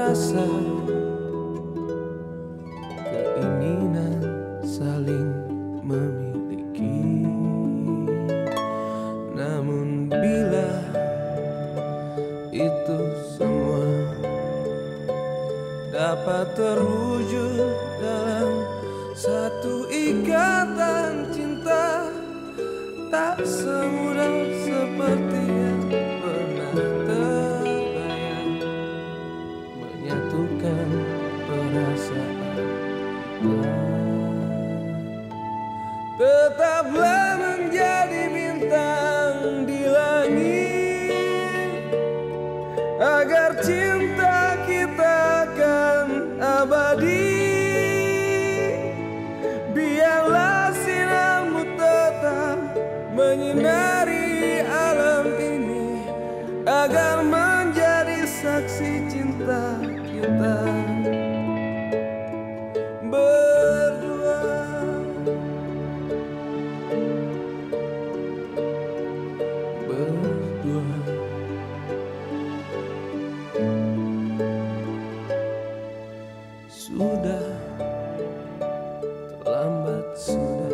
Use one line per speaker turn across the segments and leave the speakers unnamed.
rasa keinginan saling memiliki. Namun bila itu semua dapat terwujud dalam satu ikatan cinta, tak semudah seperti yang pernah terbayang menyatukan perasaan. Tetaplah menjadi bintang di langit, agar cinta kita akan abadi. Biarlah sinarmu tetap menyinari alam ini, agar menjadi saksi cinta kita berdua. Sudah terlambat, sudah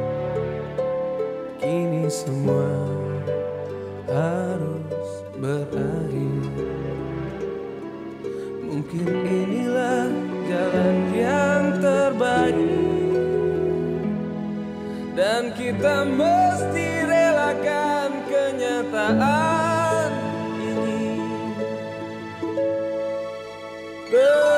kini semua harus berakhir. Mungkin inilah jalan yang terbaik, dan kita mesti relakan kenyataan ini.